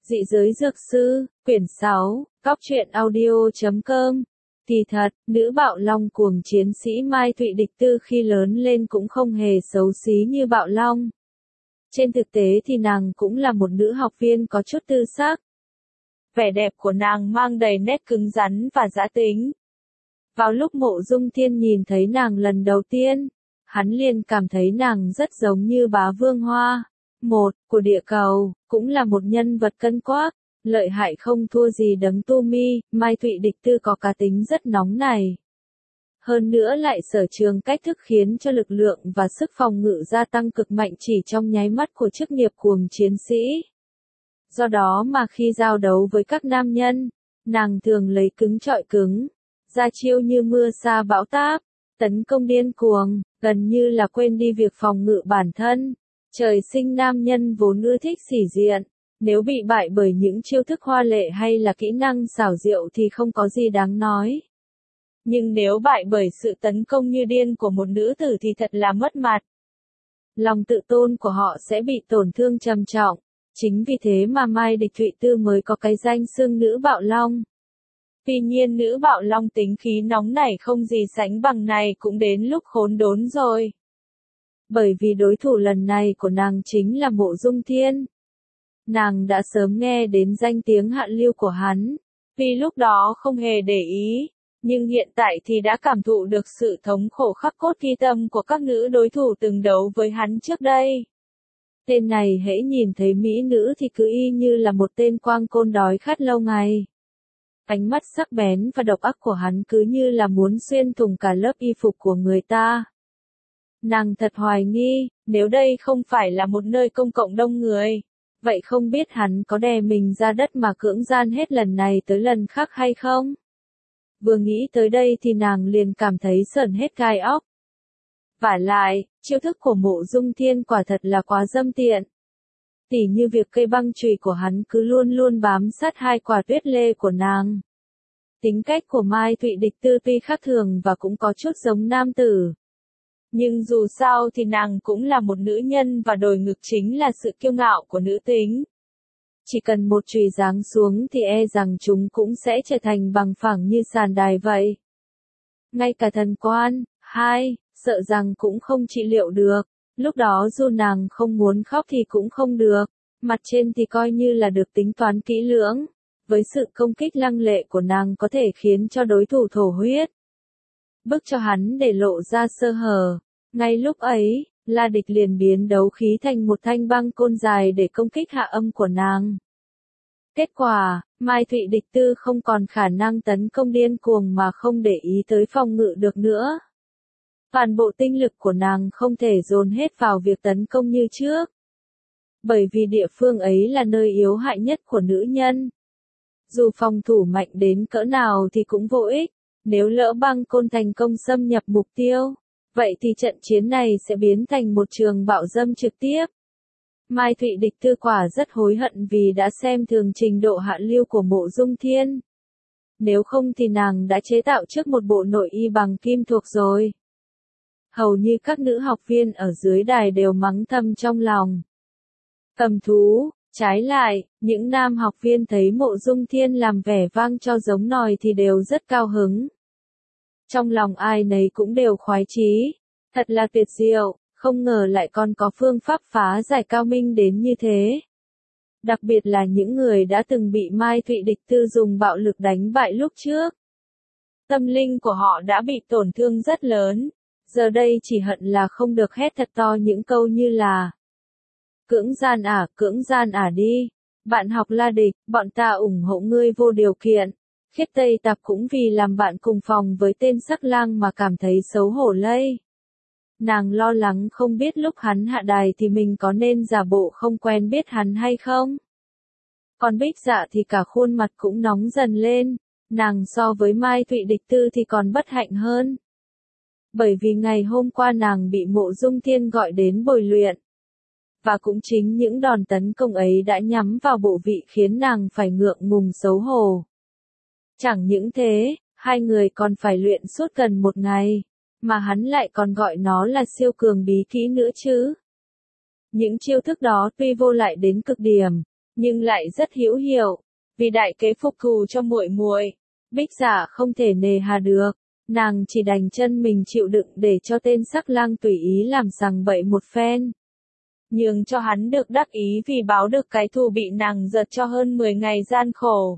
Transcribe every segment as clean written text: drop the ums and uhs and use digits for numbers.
Dị giới dược sư, quyển 6, Góc truyện audio.com. Kỳ thật, nữ bạo long cuồng chiến sĩ Mai Thụy Địch Tư khi lớn lên cũng không hề xấu xí như bạo long. Trên thực tế thì nàng cũng là một nữ học viên có chút tư sắc. Vẻ đẹp của nàng mang đầy nét cứng rắn và dã tính. Vào lúc Mộ Dung Thiên nhìn thấy nàng lần đầu tiên, hắn liền cảm thấy nàng rất giống như bá vương hoa. Một, của địa cầu, cũng là một nhân vật cân quắc, lợi hại không thua gì Đấng Tu Mi. Mai Thụy Địch Tư có cá tính rất nóng này. Hơn nữa lại sở trường cách thức khiến cho lực lượng và sức phòng ngự gia tăng cực mạnh chỉ trong nháy mắt của chức nghiệp cuồng chiến sĩ. Do đó mà khi giao đấu với các nam nhân, nàng thường lấy cứng chọi cứng, ra chiêu như mưa sa bão táp, tấn công điên cuồng, gần như là quên đi việc phòng ngự bản thân. Trời sinh nam nhân vốn ưa thích sĩ diện, nếu bị bại bởi những chiêu thức hoa lệ hay là kỹ năng xảo diệu thì không có gì đáng nói. Nhưng nếu bại bởi sự tấn công như điên của một nữ tử thì thật là mất mặt. Lòng tự tôn của họ sẽ bị tổn thương trầm trọng. Chính vì thế mà Mai Địch Thụy Tư mới có cái danh xưng nữ bạo long. Tuy nhiên nữ bạo long tính khí nóng nảy không gì sánh bằng này cũng đến lúc khốn đốn rồi. Bởi vì đối thủ lần này của nàng chính là Mộ Dung Thiên. Nàng đã sớm nghe đến danh tiếng hạ lưu của hắn, vì lúc đó không hề để ý, nhưng hiện tại thì đã cảm thụ được sự thống khổ khắc cốt ghi tâm của các nữ đối thủ từng đấu với hắn trước đây. Tên này hễ nhìn thấy mỹ nữ thì cứ y như là một tên quang côn đói khát lâu ngày. Ánh mắt sắc bén và độc ác của hắn cứ như là muốn xuyên thủng cả lớp y phục của người ta. Nàng thật hoài nghi, nếu đây không phải là một nơi công cộng đông người, vậy không biết hắn có đè mình ra đất mà cưỡng gian hết lần này tới lần khác hay không? Vừa nghĩ tới đây thì nàng liền cảm thấy sởn hết gai óc. Vả lại, chiêu thức của Mộ Dung Thiên quả thật là quá dâm tiện. Tỉ như việc cây băng chùy của hắn cứ luôn luôn bám sát hai quả tuyết lê của nàng. Tính cách của Mai Thụy Địch Tư tuy khác thường và cũng có chút giống nam tử. Nhưng dù sao thì nàng cũng là một nữ nhân và đồi ngực chính là sự kiêu ngạo của nữ tính. Chỉ cần một chùy giáng xuống thì e rằng chúng cũng sẽ trở thành bằng phẳng như sàn đài vậy. Ngay cả thần quan, sợ rằng cũng không trị liệu được. Lúc đó dù nàng không muốn khóc thì cũng không được. Mặt trên thì coi như là được tính toán kỹ lưỡng. Với sự công kích lăng lệ của nàng có thể khiến cho đối thủ thổ huyết. Bức cho hắn để lộ ra sơ hở. Ngay lúc ấy, La Địch liền biến đấu khí thành một thanh băng côn dài để công kích hạ âm của nàng. Kết quả, Mai Thụy Địch Tư không còn khả năng tấn công điên cuồng mà không để ý tới phòng ngự được nữa. Toàn bộ tinh lực của nàng không thể dồn hết vào việc tấn công như trước. Bởi vì địa phương ấy là nơi yếu hại nhất của nữ nhân. Dù phòng thủ mạnh đến cỡ nào thì cũng vô ích, nếu lỡ băng côn thành công xâm nhập mục tiêu, vậy thì trận chiến này sẽ biến thành một trường bạo dâm trực tiếp. Mai Thụy Địch Tư quả rất hối hận vì đã xem thường trình độ hạ lưu của Mộ Dung Thiên. Nếu không thì nàng đã chế tạo trước một bộ nội y bằng kim thuộc rồi. Hầu như các nữ học viên ở dưới đài đều mắng thầm trong lòng. Cầm thú, trái lại, những nam học viên thấy Mộ Dung Thiên làm vẻ vang cho giống nòi thì đều rất cao hứng. Trong lòng ai nấy cũng đều khoái chí, thật là tuyệt diệu, không ngờ lại còn có phương pháp phá giải cao minh đến như thế. Đặc biệt là những người đã từng bị Mai Thụy Địch Tư dùng bạo lực đánh bại lúc trước. Tâm linh của họ đã bị tổn thương rất lớn, giờ đây chỉ hận là không được hét thật to những câu như là cưỡng gian ả đi, bạn học La Địch, bọn ta ủng hộ ngươi vô điều kiện. Khiết Tây Tạp cũng vì làm bạn cùng phòng với tên sắc lang mà cảm thấy xấu hổ lây. Nàng lo lắng không biết lúc hắn hạ đài thì mình có nên giả bộ không quen biết hắn hay không. Còn Bích Dạ thì cả khuôn mặt cũng nóng dần lên, nàng so với Mai Thụy Địch Tư thì còn bất hạnh hơn. Bởi vì ngày hôm qua nàng bị Mộ Dung Thiên gọi đến bồi luyện. Và cũng chính những đòn tấn công ấy đã nhắm vào bộ vị khiến nàng phải ngượng ngùng xấu hổ. Chẳng những thế, hai người còn phải luyện suốt gần một ngày, mà hắn lại còn gọi nó là siêu cường bí kỹ nữa chứ. Những chiêu thức đó tuy vô lại đến cực điểm, nhưng lại rất hữu hiệu, vì đại kế phục thù cho muội muội. Bích Dạ không thể nề hà được, nàng chỉ đành chân mình chịu đựng để cho tên sắc lang tùy ý làm sằng bậy một phen. Nhường cho hắn được đắc ý vì báo được cái thù bị nàng giật cho hơn 10 ngày gian khổ.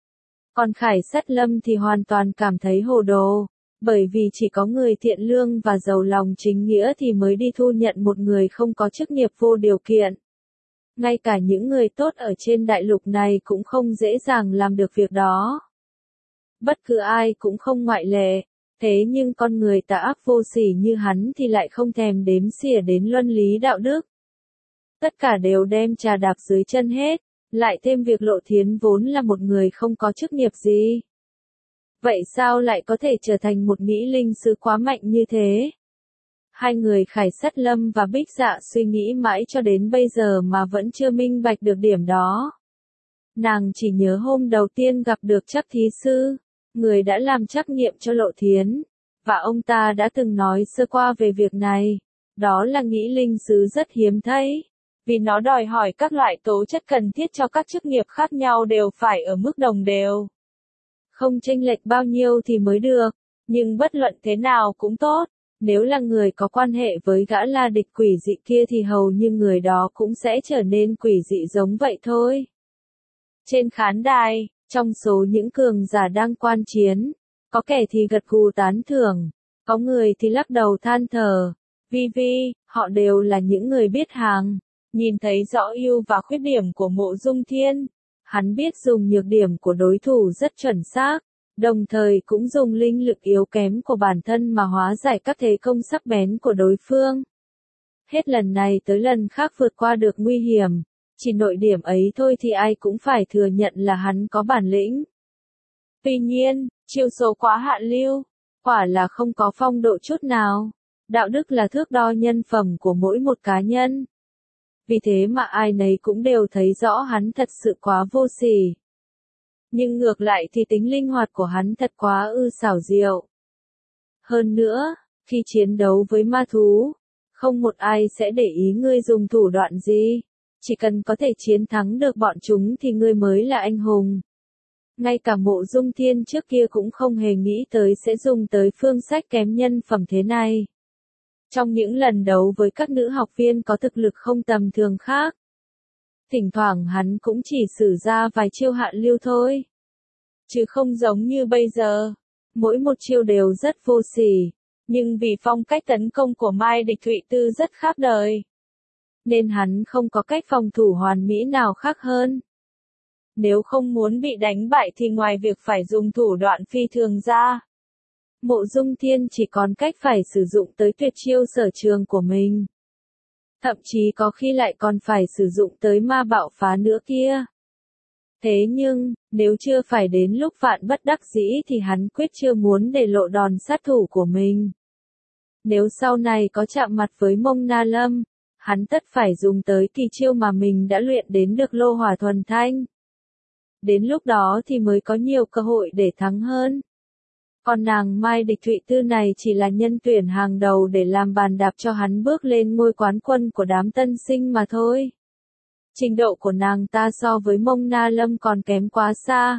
Còn Khải Sắt Lâm thì hoàn toàn cảm thấy hồ đồ, bởi vì chỉ có người thiện lương và giàu lòng chính nghĩa thì mới đi thu nhận một người không có chức nghiệp vô điều kiện. Ngay cả những người tốt ở trên đại lục này cũng không dễ dàng làm được việc đó. Bất cứ ai cũng không ngoại lệ, thế nhưng con người tà ác vô sỉ như hắn thì lại không thèm đếm xỉa đến luân lý đạo đức. Tất cả đều đem trà đạp dưới chân hết, lại thêm việc Lộ Thiến vốn là một người không có chức nghiệp gì. Vậy sao lại có thể trở thành một Mỹ linh sứ quá mạnh như thế? Hai người Khải Sắt Lâm và Bích Dạ suy nghĩ mãi cho đến bây giờ mà vẫn chưa minh bạch được điểm đó. Nàng chỉ nhớ hôm đầu tiên gặp được Trắc thí sư, người đã làm trắc nghiệm cho Lộ Thiến, và ông ta đã từng nói sơ qua về việc này. Đó là nghĩ linh sứ rất hiếm thấy, vì nó đòi hỏi các loại tố chất cần thiết cho các chức nghiệp khác nhau đều phải ở mức đồng đều. Không chênh lệch bao nhiêu thì mới được, nhưng bất luận thế nào cũng tốt. Nếu là người có quan hệ với gã la địch quỷ dị kia thì hầu như người đó cũng sẽ trở nên quỷ dị giống vậy thôi. Trên khán đài, trong số những cường giả đang quan chiến, có kẻ thì gật gù tán thưởng, có người thì lắc đầu than thở. Vi, họ đều là những người biết hàng, nhìn thấy rõ ưu và khuyết điểm của Mộ Dung Thiên. Hắn biết dùng nhược điểm của đối thủ rất chuẩn xác, đồng thời cũng dùng linh lực yếu kém của bản thân mà hóa giải các thế công sắc bén của đối phương. Hết lần này tới lần khác vượt qua được nguy hiểm, chỉ nội điểm ấy thôi thì ai cũng phải thừa nhận là hắn có bản lĩnh. Tuy nhiên, chiêu số quá hạ lưu, quả là không có phong độ chút nào. Đạo đức là thước đo nhân phẩm của mỗi một cá nhân. Vì thế mà ai nấy cũng đều thấy rõ hắn thật sự quá vô sỉ. Nhưng ngược lại thì tính linh hoạt của hắn thật quá xảo diệu. Hơn nữa, khi chiến đấu với ma thú, không một ai sẽ để ý ngươi dùng thủ đoạn gì. Chỉ cần có thể chiến thắng được bọn chúng thì ngươi mới là anh hùng. Ngay cả Mộ Dung Thiên trước kia cũng không hề nghĩ tới sẽ dùng tới phương sách kém nhân phẩm thế này. Trong những lần đấu với các nữ học viên có thực lực không tầm thường khác, thỉnh thoảng hắn cũng chỉ sử ra vài chiêu hạ lưu thôi. Chứ không giống như bây giờ, mỗi một chiêu đều rất vô sỉ, nhưng vì phong cách tấn công của Mai Địch Thụy Tư rất khác đời, nên hắn không có cách phòng thủ hoàn mỹ nào khác hơn. Nếu không muốn bị đánh bại thì ngoài việc phải dùng thủ đoạn phi thường ra, Mộ Dung Thiên chỉ còn cách phải sử dụng tới tuyệt chiêu sở trường của mình. Thậm chí có khi lại còn phải sử dụng tới ma bạo phá nữa kia. Thế nhưng, nếu chưa phải đến lúc vạn bất đắc dĩ thì hắn quyết chưa muốn để lộ đòn sát thủ của mình. Nếu sau này có chạm mặt với Mông Na Lâm, hắn tất phải dùng tới kỳ chiêu mà mình đã luyện đến được lô hỏa thuần thanh. Đến lúc đó thì mới có nhiều cơ hội để thắng hơn. Còn nàng Mai Địch Thụy Tư này chỉ là nhân tuyển hàng đầu để làm bàn đạp cho hắn bước lên ngôi quán quân của đám tân sinh mà thôi. Trình độ của nàng ta so với Mông Na Lâm còn kém quá xa.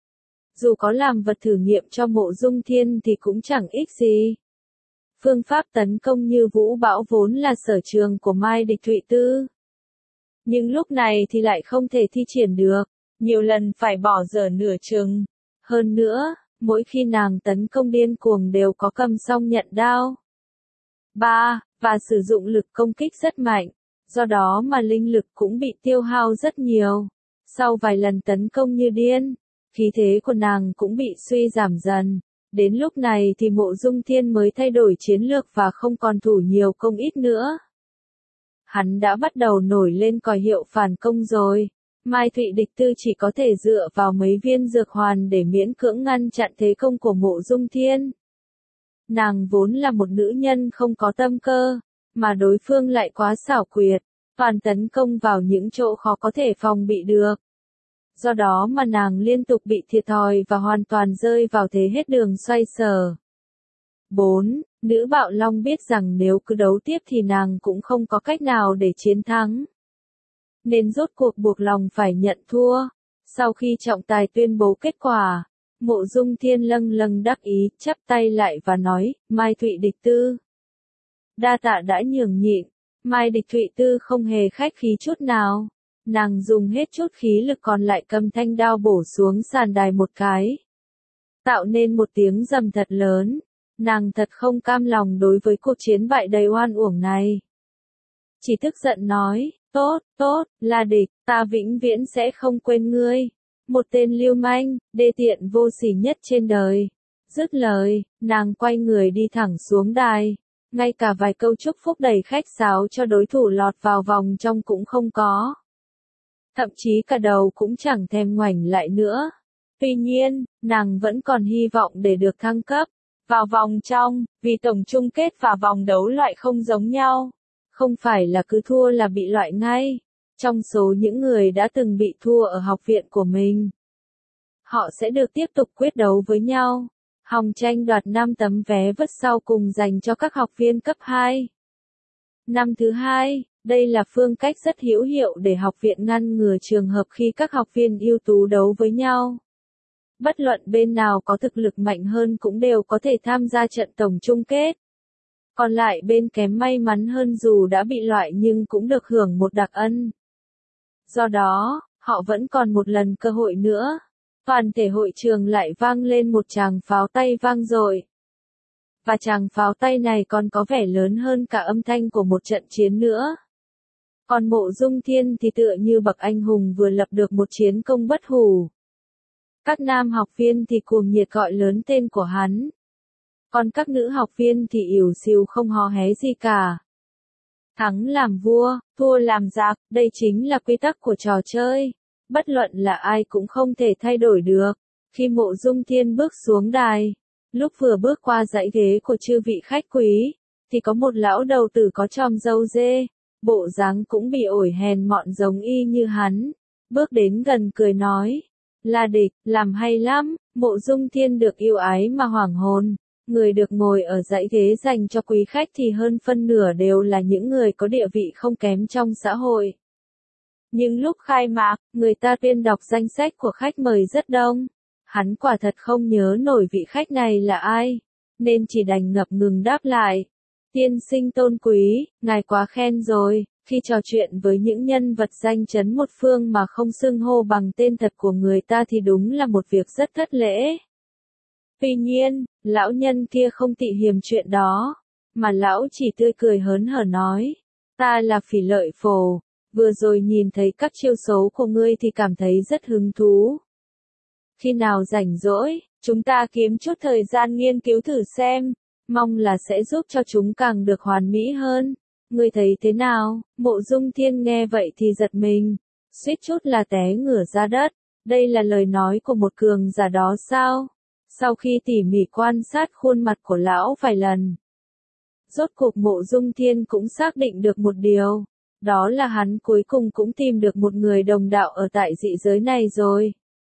Dù có làm vật thử nghiệm cho Mộ Dung Thiên thì cũng chẳng ích gì. Phương pháp tấn công như vũ bão vốn là sở trường của Mai Địch Thụy Tư. Nhưng lúc này thì lại không thể thi triển được, nhiều lần phải bỏ dở nửa chừng. Hơn nữa, mỗi khi nàng tấn công điên cuồng đều có cầm song nhận đao. Và sử dụng lực công kích rất mạnh, do đó mà linh lực cũng bị tiêu hao rất nhiều. Sau vài lần tấn công như điên, khí thế của nàng cũng bị suy giảm dần. Đến lúc này thì Mộ Dung Thiên mới thay đổi chiến lược và không còn thủ nhiều công ít nữa. Hắn đã bắt đầu nổi lên còi hiệu phản công rồi. Mai Thụy Địch Tư chỉ có thể dựa vào mấy viên dược hoàn để miễn cưỡng ngăn chặn thế công của Mộ Dung Thiên. Nàng vốn là một nữ nhân không có tâm cơ, mà đối phương lại quá xảo quyệt, toàn tấn công vào những chỗ khó có thể phòng bị được. Do đó mà nàng liên tục bị thiệt thòi và hoàn toàn rơi vào thế hết đường xoay sở. 4. Nữ Bạo Long biết rằng nếu cứ đấu tiếp thì nàng cũng không có cách nào để chiến thắng. nên rốt cuộc buộc lòng phải nhận thua. Sau khi trọng tài tuyên bố kết quả, Mộ Dung Thiên lâng lâng đắc ý, chắp tay lại và nói, Mai Thụy địch tư. Đa tạ đã nhường nhịn, Mai địch Thụy tư không hề khách khí chút nào. Nàng dùng hết chút khí lực còn lại cầm thanh đao bổ xuống sàn đài một cái, tạo nên một tiếng rầm thật lớn. Nàng thật không cam lòng đối với cuộc chiến bại đầy oan uổng này. Chỉ tức giận nói, tốt, là địch, ta vĩnh viễn sẽ không quên ngươi. Một tên lưu manh, đê tiện vô sỉ nhất trên đời. Dứt lời, nàng quay người đi thẳng xuống đài. Ngay cả vài câu chúc phúc đầy khách sáo cho đối thủ lọt vào vòng trong cũng không có. Thậm chí cả đầu cũng chẳng thèm ngoảnh lại nữa. Tuy nhiên, nàng vẫn còn hy vọng để được thăng cấp vào vòng trong, vì tổng chung kết và vòng đấu loại không giống nhau. Không phải là cứ thua là bị loại ngay. Trong số những người đã từng bị thua ở học viện của mình, họ sẽ được tiếp tục quyết đấu với nhau. Hòng tranh đoạt 5 tấm vé vứt sau cùng dành cho các học viên cấp 2. Năm thứ hai, đây là phương cách rất hữu hiệu để học viện ngăn ngừa trường hợp khi các học viên ưu tú đấu với nhau. Bất luận bên nào có thực lực mạnh hơn cũng đều có thể tham gia trận tổng chung kết. Còn lại bên kém may mắn hơn dù đã bị loại nhưng cũng được hưởng một đặc ân. Do đó, họ vẫn còn một lần cơ hội nữa. Toàn thể hội trường lại vang lên một tràng pháo tay vang dội. Và tràng pháo tay này còn có vẻ lớn hơn cả âm thanh của một trận chiến nữa. Còn Mộ Dung Thiên thì tựa như bậc anh hùng vừa lập được một chiến công bất hủ. Các nam học viên thì cuồng nhiệt gọi lớn tên của hắn. Còn các nữ học viên thì ỉu xìu không hò hé gì cả. Thắng làm vua, thua làm giặc, đây chính là quy tắc của trò chơi. Bất luận là ai cũng không thể thay đổi được. Khi Mộ Dung Thiên bước xuống đài, lúc vừa bước qua dãy ghế của chư vị khách quý, thì có một lão đầu tử có chòm râu dê, bộ dáng cũng bị ổi hèn mọn giống y như hắn. Bước đến gần cười nói, là địch, làm hay lắm. Mộ Dung Thiên được yêu ái mà hoảng hồn. Người được ngồi ở dãy ghế dành cho quý khách thì hơn phân nửa đều là những người có địa vị không kém trong xã hội. Nhưng lúc khai mạc, người ta tuyên đọc danh sách của khách mời rất đông. Hắn quả thật không nhớ nổi vị khách này là ai, nên chỉ đành ngập ngừng đáp lại. Tiên sinh tôn quý, ngài quá khen rồi, khi trò chuyện với những nhân vật danh chấn một phương mà không xưng hô bằng tên thật của người ta thì đúng là một việc rất thất lễ. Tuy nhiên, lão nhân kia không tị hiềm chuyện đó, mà lão chỉ tươi cười hớn hở nói, ta là Phỉ Lợi Phổ, vừa rồi nhìn thấy các chiêu số của ngươi thì cảm thấy rất hứng thú. Khi nào rảnh rỗi, chúng ta kiếm chút thời gian nghiên cứu thử xem, mong là sẽ giúp cho chúng càng được hoàn mỹ hơn. Ngươi thấy thế nào? Mộ Dung Thiên nghe vậy thì giật mình, suýt chút là té ngửa ra đất. Đây là lời nói của một cường giả đó sao? Sau khi tỉ mỉ quan sát khuôn mặt của lão vài lần, rốt cuộc Mộ Dung Thiên cũng xác định được một điều, đó là hắn cuối cùng cũng tìm được một người đồng đạo ở tại dị giới này rồi.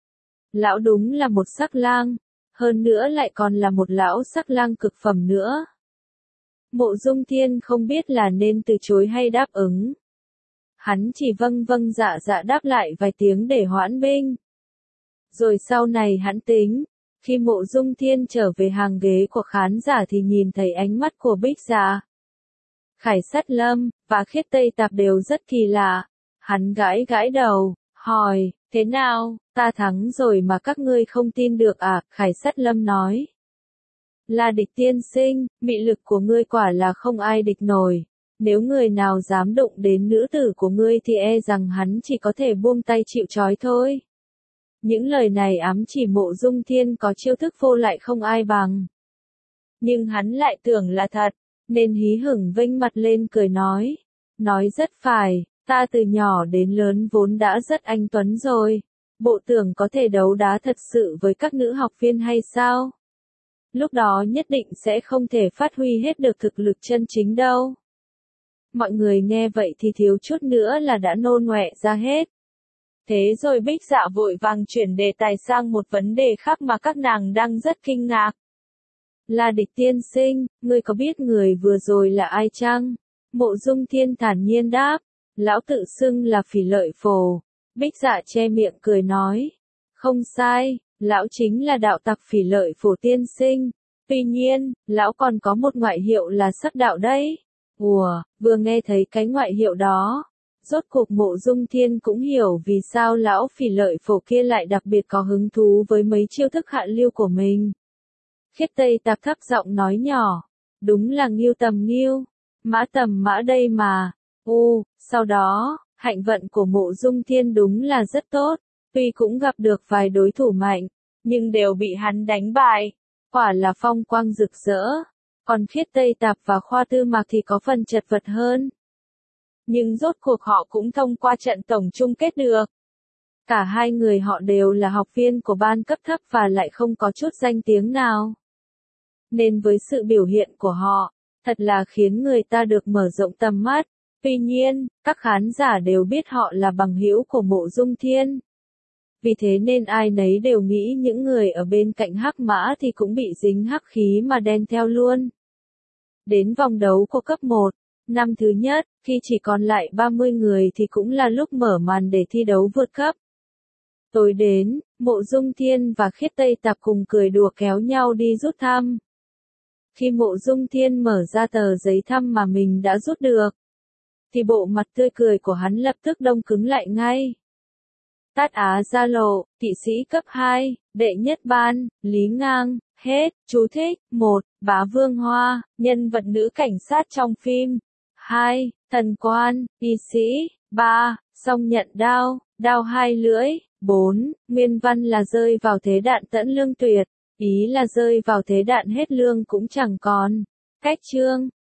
Lão đúng là một sắc lang, hơn nữa lại còn là một lão sắc lang cực phẩm nữa. Mộ Dung Thiên không biết là nên từ chối hay đáp ứng. Hắn chỉ vâng vâng dạ dạ đáp lại vài tiếng để hoãn binh. Rồi sau này hắn tính, khi Mộ Dung Thiên trở về hàng ghế của khán giả thì nhìn thấy ánh mắt của Bích Dạ, Khải Sát Lâm, và Khiết Tây Tạp đều rất kỳ lạ. Hắn gãi gãi đầu, hỏi, thế nào, ta thắng rồi mà các ngươi không tin được à? Khải Sát Lâm nói, là địch tiên sinh, mị lực của ngươi quả là không ai địch nổi. Nếu người nào dám đụng đến nữ tử của ngươi thì e rằng hắn chỉ có thể buông tay chịu trói thôi. Những lời này ám chỉ Mộ Dung Thiên có chiêu thức vô lại không ai bằng. Nhưng hắn lại tưởng là thật, nên hí hửng vênh mặt lên cười nói rất phải, ta từ nhỏ đến lớn vốn đã rất anh tuấn rồi. Bộ tưởng có thể đấu đá thật sự với các nữ học viên hay sao? Lúc đó nhất định sẽ không thể phát huy hết được thực lực chân chính đâu. Mọi người nghe vậy thì thiếu chút nữa là đã nôn ngoẹ ra hết. Thế rồi Bích Dạ vội vàng chuyển đề tài sang một vấn đề khác mà các nàng đang rất kinh ngạc. Là địch tiên sinh, ngươi có biết người vừa rồi là ai chăng? Mộ Dung Thiên thản nhiên đáp, Lão tự xưng là Phỉ Lợi Phổ. Bích Dạ che miệng cười nói. Không sai, lão chính là đạo tặc Phỉ Lợi Phổ tiên sinh. Tuy nhiên, lão còn có một ngoại hiệu là Sắc Đạo đấy. Ủa, vừa nghe thấy cái ngoại hiệu đó. Rốt cuộc Mộ Dung Thiên cũng hiểu vì sao lão Phỉ Lợi Phổ kia lại đặc biệt có hứng thú với mấy chiêu thức hạ lưu của mình. Khiết Tây Tạp thấp giọng nói nhỏ. Đúng là Ngưu Tầm Ngưu. Mã Tầm Mã đây mà. Sau đó, hạnh vận của Mộ Dung Thiên đúng là rất tốt. Tuy cũng gặp được vài đối thủ mạnh, nhưng đều bị hắn đánh bại. Quả là phong quang rực rỡ. Còn Khiết Tây Tạp và Khoa Tư Mạc thì có phần chật vật hơn. Nhưng rốt cuộc họ cũng thông qua trận tổng chung kết được. Cả hai người họ đều là học viên của ban cấp thấp và lại không có chút danh tiếng nào. Nên với sự biểu hiện của họ, thật là khiến người ta được mở rộng tầm mắt. Tuy nhiên, các khán giả đều biết họ là bằng hữu của Mộ Dung Thiên. Vì thế nên ai nấy đều nghĩ những người ở bên cạnh Hắc Mã thì cũng bị dính hắc khí mà đen theo luôn. Đến vòng đấu của cấp 1, năm thứ nhất, khi chỉ còn lại 30 người thì cũng là lúc mở màn để thi đấu vượt cấp. Tối đến, Mộ Dung Thiên và Khiết Tây Tạp cùng cười đùa kéo nhau đi rút thăm. Khi Mộ Dung Thiên mở ra tờ giấy thăm mà mình đã rút được, thì bộ mặt tươi cười của hắn lập tức đông cứng lại ngay. Tát Á Gia Lộ, kỵ sĩ cấp 2, đệ nhất ban, Lý Ngang, hết, chú thích, 1, Bá Vương Hoa, nhân vật nữ cảnh sát trong phim, 2, Thần Quan, y sĩ, 3, Song Nhận Đao, đao hai lưỡi, 4, nguyên văn là rơi vào thế đạn tẫn lương tuyệt, ý là rơi vào thế đạn hết lương cũng chẳng còn. Cách chương